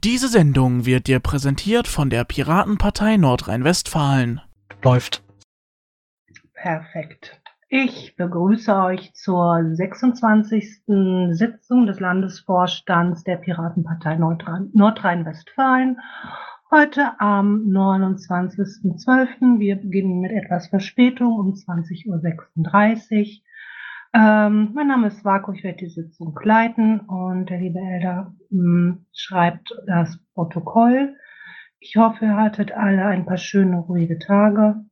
Diese Sendung wird dir präsentiert von der Piratenpartei Nordrhein-Westfalen. Läuft. Perfekt. Ich begrüße euch zur 26. Sitzung des Landesvorstands der Piratenpartei Nordrhein-Westfalen. Heute am 29.12. Wir beginnen mit etwas Verspätung um 20.36 Uhr. Mein Name ist Vako, ich werde die Sitzung leiten und der liebe Elder schreibt das Protokoll. Ich hoffe, ihr hattet alle ein paar schöne, ruhige Tage.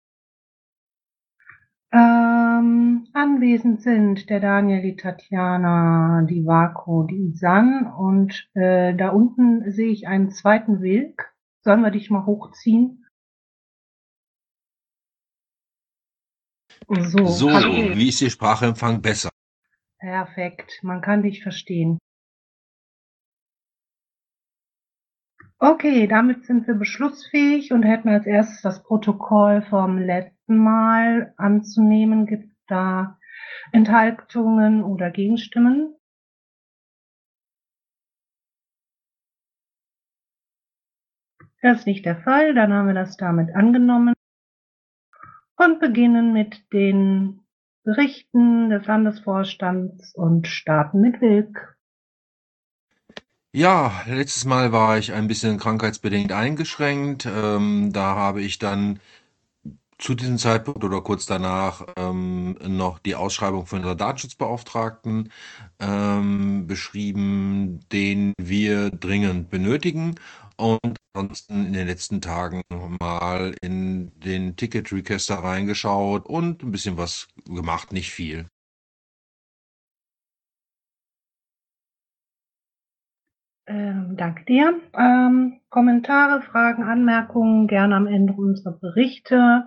Anwesend sind der Daniel, die Tatjana, die Vako, die Isan und da unten sehe ich einen zweiten Wilk. Sollen wir dich mal hochziehen? So, wie ist Ihr Sprachempfang besser? Perfekt, man kann dich verstehen. Okay, damit sind wir beschlussfähig und hätten als erstes das Protokoll vom letzten Mal anzunehmen. Gibt es da Enthaltungen oder Gegenstimmen? Das ist nicht der Fall, dann haben wir das damit angenommen und beginnen mit den Berichten des Landesvorstands und starten mit Wilk. Ja, letztes Mal war ich ein bisschen krankheitsbedingt eingeschränkt. Da habe ich dann zu diesem Zeitpunkt oder kurz danach noch die Ausschreibung für unseren Datenschutzbeauftragten beschrieben, den wir dringend benötigen. Und ansonsten in den letzten Tagen mal in den Ticket-Requester reingeschaut und ein bisschen was gemacht, nicht viel. Danke dir. Kommentare, Fragen, Anmerkungen gerne am Ende unserer Berichte.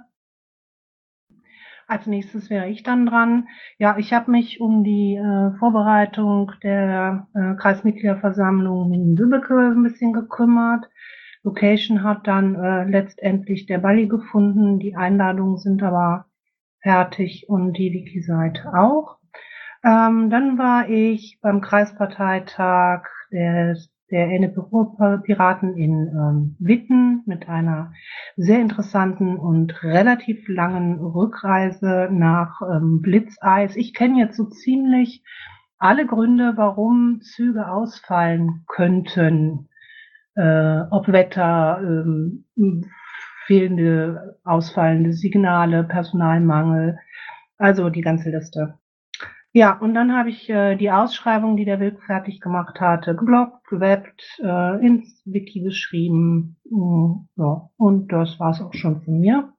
Als nächstes wäre ich dann dran. Ja, ich habe mich um die Vorbereitung der Kreismitgliederversammlung in Lübbecke ein bisschen gekümmert. Location hat dann letztendlich der Balli gefunden. Die Einladungen sind aber fertig und die Wiki-Seite auch. Dann war ich beim Kreisparteitag der NPD-Piraten in Witten mit einer sehr interessanten und relativ langen Rückreise nach Blitzeis. Ich kenne jetzt so ziemlich alle Gründe, warum Züge ausfallen könnten. Ob Wetter, fehlende, ausfallende Signale, Personalmangel, also die ganze Liste. Ja, und dann habe ich die Ausschreibung, die der Wilk fertig gemacht hatte, geblockt, gewebbt, ins Wiki geschrieben. Ja, und das war's auch schon von mir.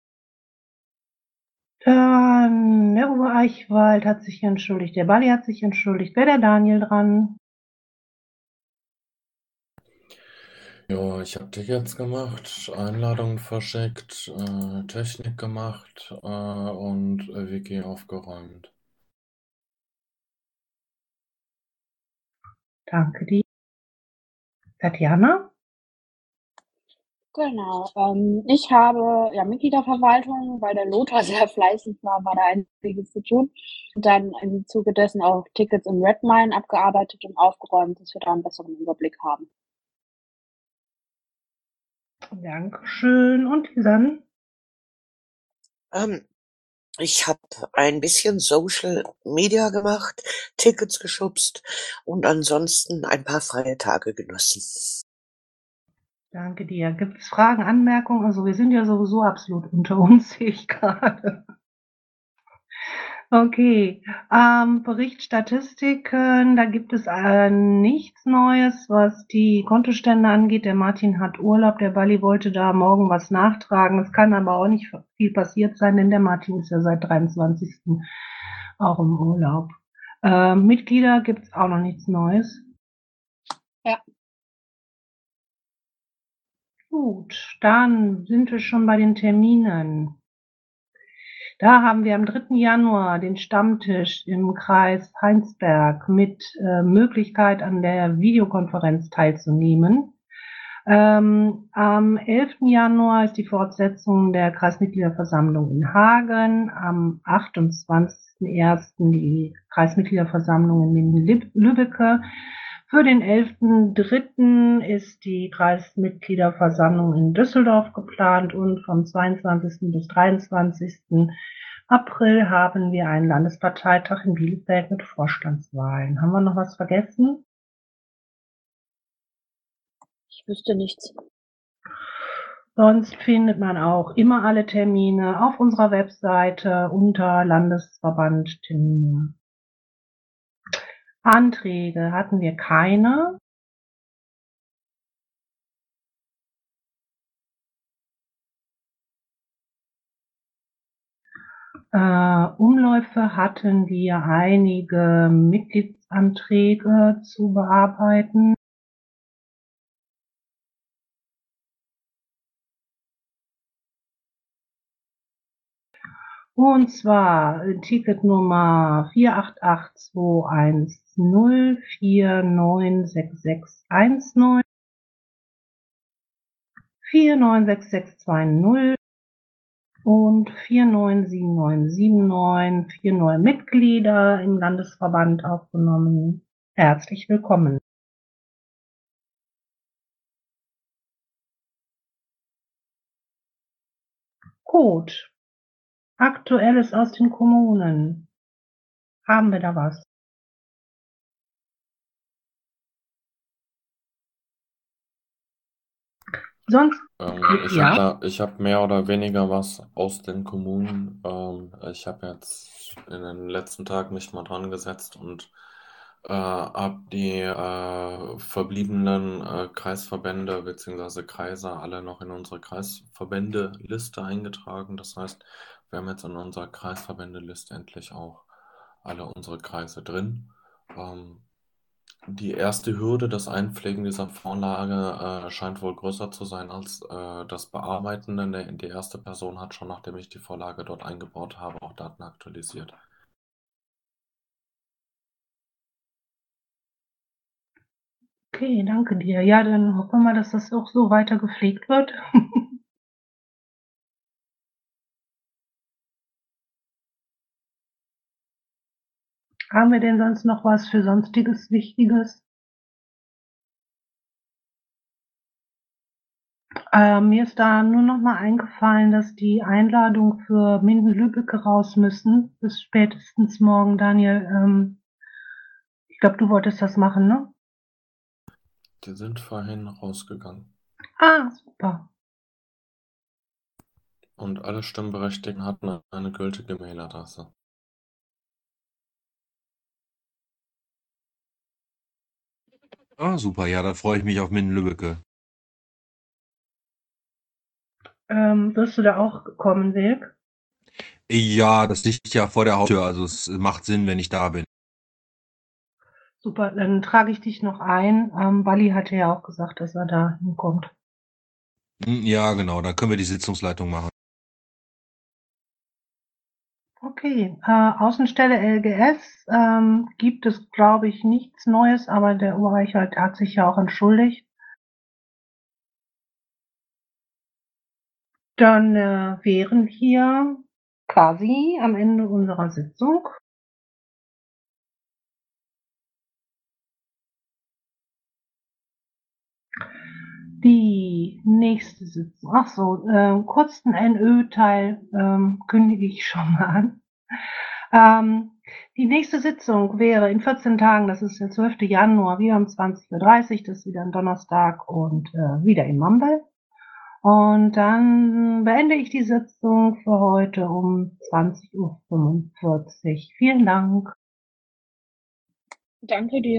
Dann der Uwe Eichwald hat sich entschuldigt, der Balli hat sich entschuldigt. Wäre der Daniel dran? Ja, ich habe Tickets gemacht, Einladungen verschickt, Technik gemacht und Wiki aufgeräumt. Danke dir. Tatjana? Genau. Ich habe Mitgliederverwaltung, weil der Lothar sehr fleißig war da einiges zu tun. Und dann im Zuge dessen auch Tickets im Redmine abgearbeitet und aufgeräumt, dass wir da einen besseren Überblick haben. Dankeschön. Und Lisanne? Ich habe ein bisschen Social Media gemacht, Tickets geschubst und ansonsten ein paar freie Tage genossen. Danke dir. Gibt es Fragen, Anmerkungen? Also wir sind ja sowieso absolut unter uns, sehe ich gerade. Okay, Bericht Statistiken, da gibt es nichts Neues, was die Kontostände angeht. Der Martin hat Urlaub, der Balli wollte da morgen was nachtragen. Es kann aber auch nicht viel passiert sein, denn der Martin ist ja seit 23. auch im Urlaub. Mitglieder gibt es auch noch nichts Neues. Ja. Gut, dann sind wir schon bei den Terminen. Da haben wir am 3. Januar den Stammtisch im Kreis Heinsberg mit Möglichkeit an der Videokonferenz teilzunehmen. Am 11. Januar ist die Fortsetzung der Kreismitgliederversammlung in Hagen. Am 28.01. die Kreismitgliederversammlung in Lübbecke. Für den 11.03. ist die Kreismitgliederversammlung in Düsseldorf geplant und vom 22. bis 23. April haben wir einen Landesparteitag in Bielefeld mit Vorstandswahlen. Haben wir noch was vergessen? Ich wüsste nichts. Sonst findet man auch immer alle Termine auf unserer Webseite unter Landesverband Termine. Anträge hatten wir keine. Umläufe hatten wir einige Mitgliedsanträge zu bearbeiten. Und zwar Ticketnummer 4882104966619, 496620 und 497979, 4 neue Mitglieder im Landesverband aufgenommen. Herzlich willkommen. Gut. Aktuelles aus den Kommunen. Haben wir da was? Sonst, Ich habe mehr oder weniger was aus den Kommunen. Ich habe jetzt in den letzten Tagen mich mal dran gesetzt und habe die verbliebenen Kreisverbände bzw. Kreise alle noch in unsere Kreisverbände-Liste eingetragen. Das heißt, wir haben jetzt in unserer Kreisverbände-Liste endlich auch alle unsere Kreise drin. Die erste Hürde, das Einpflegen dieser Vorlage, scheint wohl größer zu sein als das Bearbeiten, denn die erste Person hat schon, nachdem ich die Vorlage dort eingebaut habe, auch Daten aktualisiert. Okay, danke dir. Ja, dann hoffen wir mal, dass das auch so weiter gepflegt wird. Haben wir denn sonst noch was für Sonstiges Wichtiges? Mir ist da nur noch mal eingefallen, dass die Einladung für Minden-Lübbecke raus müssen, bis spätestens morgen. Daniel, ich glaube, du wolltest das machen, ne? Die sind vorhin rausgegangen. Ah, super. Und alle Stimmberechtigten hatten eine gültige Mailadresse. Ah, super, ja, dann freue ich mich auf Minden-Lübbecke. Wirst du da auch kommen, Silk? Ja, das liegt ja vor der Haustür, also es macht Sinn, wenn ich da bin. Super, dann trage ich dich noch ein. Wally hatte ja auch gesagt, dass er da hinkommt. Ja, genau, dann können wir die Sitzungsleitung machen. Okay, Außenstelle LGS gibt es, glaube ich, nichts Neues, aber der Oberreichert hat sich ja auch entschuldigt. Dann wären wir quasi am Ende unserer Sitzung. Die nächste Sitzung, ach so, kurz den NÖ-Teil kündige ich schon mal an. Die nächste Sitzung wäre in 14 Tagen, das ist der 12. Januar, wieder um 20:30 Uhr, das ist wieder ein Donnerstag und wieder in Mambel. Und dann beende ich die Sitzung für heute um 20:45 Uhr. Vielen Dank. Danke dir.